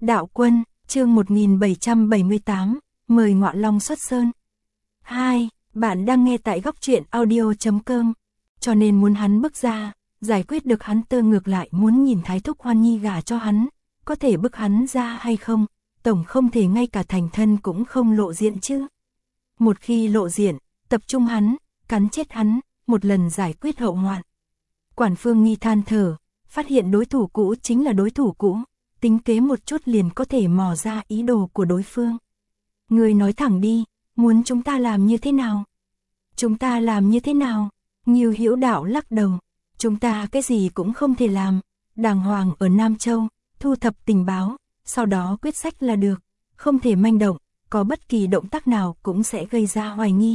Đạo Quân, chương 1778, mời Ngọa Long xuất sơn. 2. Bạn đang nghe tại góc truyện audio.com. Cho nên muốn hắn bước ra, giải quyết được hắn tơ ngược lại muốn nhìn Thái Thúc Hoan Nhi gả cho hắn, có thể bức hắn ra hay không, tổng không thể ngay cả thành thân cũng không lộ diện chứ. Một khi lộ diện, tập trung hắn, cắn chết hắn, một lần giải quyết hậu hoạn. Quản Phương Nghi than thở, phát hiện đối thủ cũ chính là đối thủ cũ, tính kế một chút liền có thể mò ra ý đồ của đối phương. Người nói thẳng đi, muốn chúng ta làm như thế nào? Chúng ta làm như thế nào? Ngưu Hữu Đạo lắc đầu, chúng ta cái gì cũng không thể làm, đàng hoàng ở Nam Châu, thu thập tình báo, sau đó quyết sách là được, không thể manh động, có bất kỳ động tác nào cũng sẽ gây ra hoài nghi.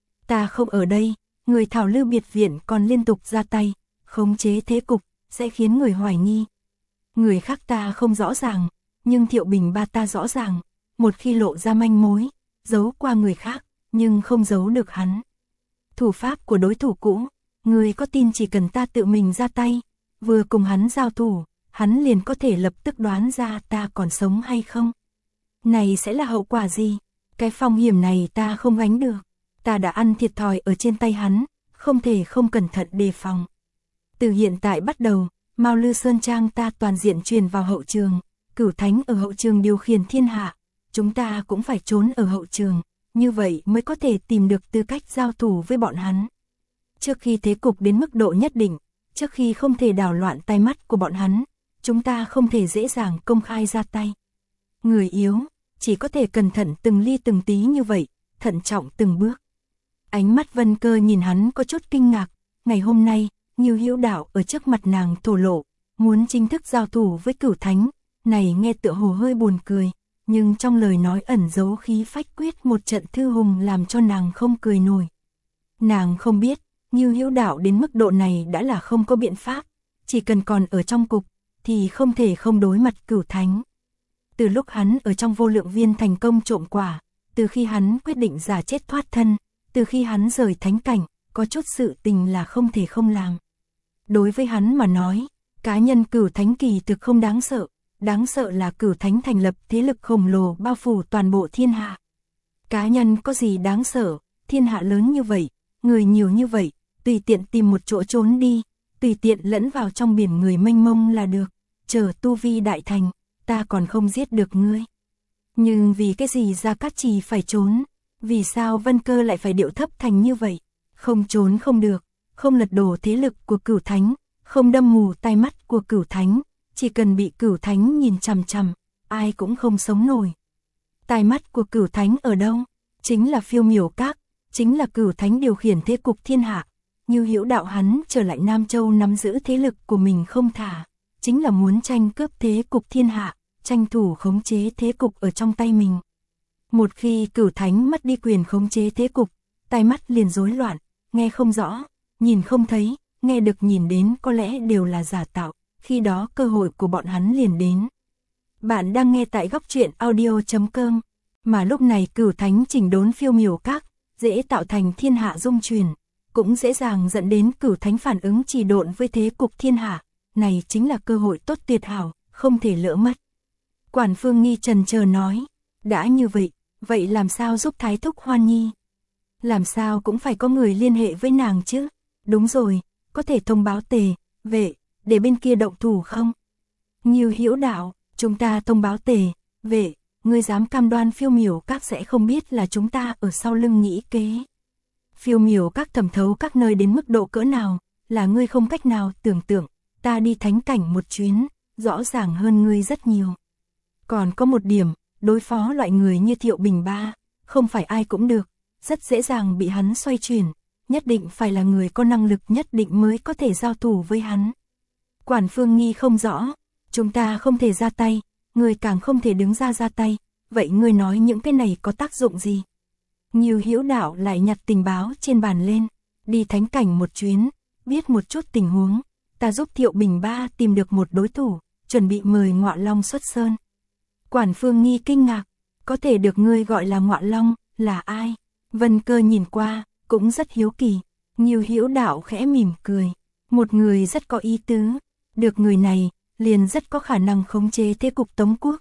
Ta không ở đây, người Thảo Lư biệt viện còn liên tục ra tay, khống chế thế cục, sẽ khiến người hoài nghi. Người khác ta không rõ ràng, nhưng Thiệu Bình Ba ta rõ ràng, một khi lộ ra manh mối, giấu qua người khác, nhưng không giấu được hắn. Thủ pháp của đối thủ cũ, người có tin chỉ cần ta tự mình ra tay, vừa cùng hắn giao thủ, hắn liền có thể lập tức đoán ra ta còn sống hay không. Này sẽ là hậu quả gì? Cái phong hiểm này ta không gánh được, ta đã ăn thiệt thòi ở trên tay hắn, không thể không cẩn thận đề phòng. Từ hiện tại bắt đầu, Mao Lư Sơn Trang ta toàn diện truyền vào hậu trường, Cửu Thánh ở hậu trường điều khiển thiên hạ, chúng ta cũng phải trốn ở hậu trường, như vậy mới có thể tìm được tư cách giao thủ với bọn hắn. Trước khi thế cục đến mức độ nhất định, trước khi không thể đảo loạn tai mắt của bọn hắn, chúng ta không thể dễ dàng công khai ra tay. Người yếu, chỉ có thể cẩn thận từng ly từng tí như vậy, thận trọng từng bước. Ánh mắt Vân Cơ nhìn hắn có chút kinh ngạc, ngày hôm nay, Ngưu Hữu Đạo ở trước mặt nàng thổ lộ, muốn chính thức giao thủ với Cửu Thánh, này nghe tựa hồ hơi buồn cười, nhưng trong lời nói ẩn giấu khí phách quyết một trận thư hùng làm cho nàng không cười nổi. Nàng không biết, Ngưu Hữu Đạo đến mức độ này đã là không có biện pháp, chỉ cần còn ở trong cục, thì không thể không đối mặt Cửu Thánh. Từ lúc hắn ở trong Vô Lượng Viên thành công trộm quả, từ khi hắn quyết định giả chết thoát thân, từ khi hắn rời thánh cảnh, có chút sự tình là không thể không làm. Đối với hắn mà nói, cá nhân Cửu Thánh kỳ thực không đáng sợ là Cửu Thánh thành lập thế lực khổng lồ bao phủ toàn bộ thiên hạ. Cá nhân có gì đáng sợ, thiên hạ lớn như vậy, người nhiều như vậy, tùy tiện tìm một chỗ trốn đi, tùy tiện lẫn vào trong biển người mênh mông là được, chờ tu vi đại thành, ta còn không giết được ngươi. Nhưng vì cái gì Gia Cát Trì phải trốn, vì sao Vân Cơ lại phải điệu thấp thành như vậy, không trốn không được, không lật đổ thế lực của Cửu Thánh, không đâm mù tai mắt của Cửu Thánh, chỉ cần bị Cửu Thánh nhìn chằm chằm, ai cũng không sống nổi. Tai mắt của Cửu Thánh ở đâu? Chính là Phiêu Miểu Các, chính là Cửu Thánh điều khiển thế cục thiên hạ. Ngưu Hữu Đạo hắn trở lại Nam Châu nắm giữ thế lực của mình không thả, chính là muốn tranh cướp thế cục thiên hạ, tranh thủ khống chế thế cục ở trong tay mình. Một khi Cửu Thánh mất đi quyền khống chế thế cục, tai mắt liền rối loạn, nghe không rõ, nhìn không thấy, nghe được nhìn đến có lẽ đều là giả tạo, khi đó cơ hội của bọn hắn liền đến. Bạn đang nghe tại góc truyện audio.com, mà lúc này Cửu Thánh chỉnh đốn Phiêu Miểu Các, dễ tạo thành thiên hạ dung truyền, cũng dễ dàng dẫn đến Cửu Thánh phản ứng trì độn với thế cục thiên hạ, này chính là cơ hội tốt tuyệt hảo, không thể lỡ mất. Quản Phương Nghi trần chờ nói, đã như vậy làm sao giúp Thái Thúc Hoan Nhi? Làm sao cũng phải có người liên hệ với nàng chứ? Đúng rồi, có thể thông báo Tề, Vệ, để bên kia động thủ không? Ngưu Hữu Đạo, chúng ta thông báo Tề, Vệ, ngươi dám cam đoan Phiêu Miểu Các sẽ không biết là chúng ta ở sau lưng nghĩ kế. Phiêu Miểu Các thẩm thấu các nơi đến mức độ cỡ nào, là ngươi không cách nào tưởng tượng, ta đi thánh cảnh một chuyến, rõ ràng hơn ngươi rất nhiều. Còn có một điểm, đối phó loại người như Thiệu Bình Ba, không phải ai cũng được, rất dễ dàng bị hắn xoay chuyển, nhất định phải là người có năng lực nhất định mới có thể giao thủ với hắn. Quản Phương Nghi không rõ, chúng ta không thể ra tay, người càng không thể đứng ra tay, vậy người nói những cái này có tác dụng gì? Ngưu Hữu Đạo lại nhặt tình báo trên bàn lên, đi thánh cảnh một chuyến, biết một chút tình huống, ta giúp Thiệu Bình Ba tìm được một đối thủ, chuẩn bị mời Ngọa Long xuất sơn. Quản Phương Nghi kinh ngạc, có thể được ngươi gọi là Ngọa Long, là ai? Vân Cơ nhìn qua, cũng rất hiếu kỳ. Ngưu Hữu Đạo khẽ mỉm cười, một người rất có ý tứ, được người này, liền rất có khả năng khống chế thế cục Tống Quốc,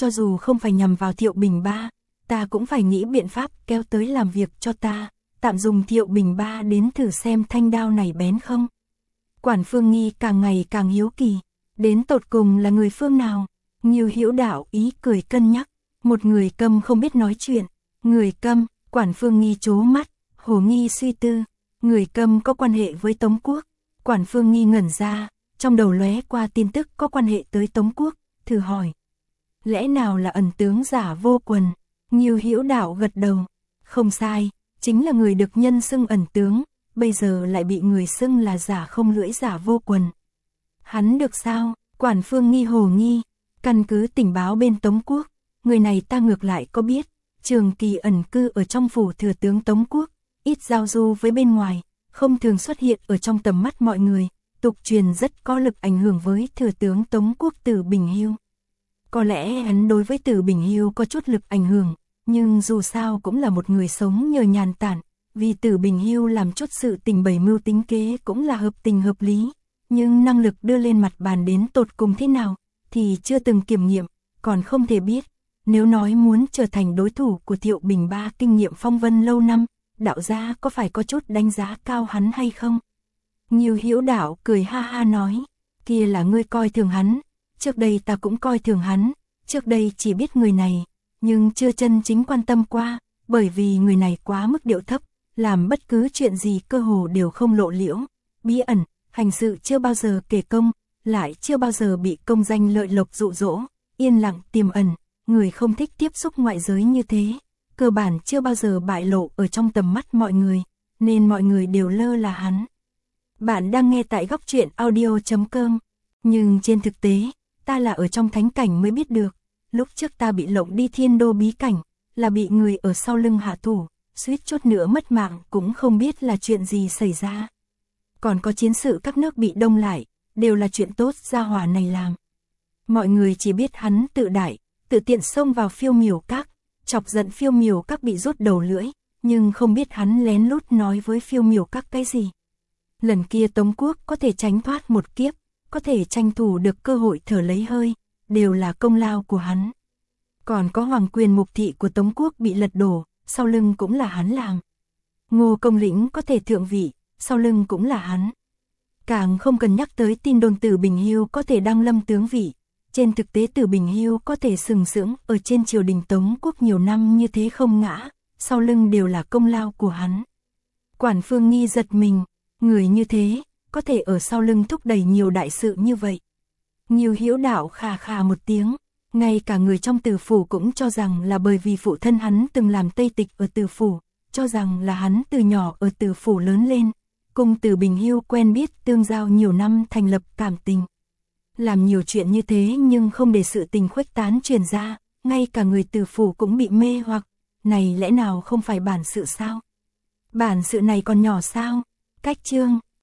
cho dù không phải nhằm vào Thiệu Bình Ba, ta cũng phải nghĩ biện pháp kéo tới làm việc cho ta, tạm dùng Thiệu Bình Ba đến thử xem thanh đao này bén không. Quản Phương Nghi càng ngày càng hiếu kỳ, đến tột cùng là người phương nào? Ngưu Hữu Đạo ý cười cân nhắc, một người câm không biết nói chuyện, người câm, Quản Phương Nghi trố mắt, Hồ Nghi suy tư, người câm có quan hệ với Tống Quốc, Quản Phương Nghi ngẩn ra, trong đầu lóe qua tin tức có quan hệ tới Tống Quốc, thử hỏi. Lẽ nào là ẩn tướng Giả Vô Quần? Ngưu Hữu Đạo gật đầu, không sai, chính là người được nhân xưng ẩn tướng, bây giờ lại bị người xưng là Giả Không Lưỡi Giả Vô Quần. Hắn được sao? Quản Phương Nghi hồ nghi, căn cứ tình báo bên Tống Quốc, người này ta ngược lại có biết, trường kỳ ẩn cư ở trong phủ thừa tướng Tống Quốc, ít giao du với bên ngoài, không thường xuất hiện ở trong tầm mắt mọi người, tục truyền rất có lực ảnh hưởng với thừa tướng Tống Quốc Từ Bình Hưu. Có lẽ hắn đối với Từ Bình Hưu có chút lực ảnh hưởng, nhưng dù sao cũng là một người sống nhờ nhàn tản, vì Từ Bình Hưu làm chút sự tình bày mưu tính kế cũng là hợp tình hợp lý, nhưng năng lực đưa lên mặt bàn đến tột cùng thế nào thì chưa từng kiểm nghiệm, còn không thể biết. Nếu nói muốn trở thành đối thủ của Thiệu Bình Ba kinh nghiệm phong vân lâu năm, đạo gia có phải có chút đánh giá cao hắn hay không? Ngưu Hữu Đạo cười ha ha nói, kia là ngươi coi thường hắn, trước đây ta cũng coi thường hắn, trước đây chỉ biết người này, nhưng chưa chân chính quan tâm qua, bởi vì người này quá mức điệu thấp, làm bất cứ chuyện gì cơ hồ đều không lộ liễu, bí ẩn, hành sự chưa bao giờ kể công, lại chưa bao giờ bị công danh lợi lộc dụ dỗ, yên lặng tiềm ẩn, người không thích tiếp xúc ngoại giới như thế, cơ bản chưa bao giờ bại lộ ở trong tầm mắt mọi người, nên mọi người đều lơ là hắn. Bạn đang nghe tại Góc Truyện Audio.com, nhưng trên thực tế, ta là ở trong thánh cảnh mới biết được, lúc trước ta bị lộng đi Thiên Đô bí cảnh, là bị người ở sau lưng hạ thủ, suýt chút nữa mất mạng cũng không biết là chuyện gì xảy ra. Còn có chiến sự các nước bị đông lại, đều là chuyện tốt gia hỏa này làm. Mọi người chỉ biết hắn tự đại, tự tiện xông vào Phiêu Miểu Các, chọc giận Phiêu Miểu Các bị rút đầu lưỡi, nhưng không biết hắn lén lút nói với Phiêu Miểu Các cái gì. Lần kia Tống Quốc có thể tránh thoát một kiếp, có thể tranh thủ được cơ hội thở lấy hơi, đều là công lao của hắn. Còn có hoàng quyền mục thị của Tống Quốc bị lật đổ, sau lưng cũng là hắn làm. Ngô Công Lĩnh có thể thượng vị, sau lưng cũng là hắn. Càng không cần nhắc tới tin đồn Từ Bình Hưu có thể đăng lâm tướng vị. Trên thực tế Từ Bình Hưu có thể sừng sững ở trên triều đình Tống Quốc nhiều năm như thế không ngã, sau lưng đều là công lao của hắn. Quản Phương Nghi giật mình, người như thế, có thể ở sau lưng thúc đẩy nhiều đại sự như vậy. Ngưu Hữu Đạo khà khà một tiếng, ngay cả người trong Từ phủ cũng cho rằng là bởi vì phụ thân hắn từng làm tây tịch ở Từ phủ, cho rằng là hắn từ nhỏ ở Từ phủ lớn lên, cùng Từ Bình Hưu quen biết tương giao nhiều năm thành lập cảm tình. Làm nhiều chuyện như thế nhưng không để sự tình khuếch tán truyền ra, ngay cả người Từ phủ cũng bị mê hoặc, này lẽ nào không phải bản sự sao? Bản sự này còn nhỏ sao? Cách chương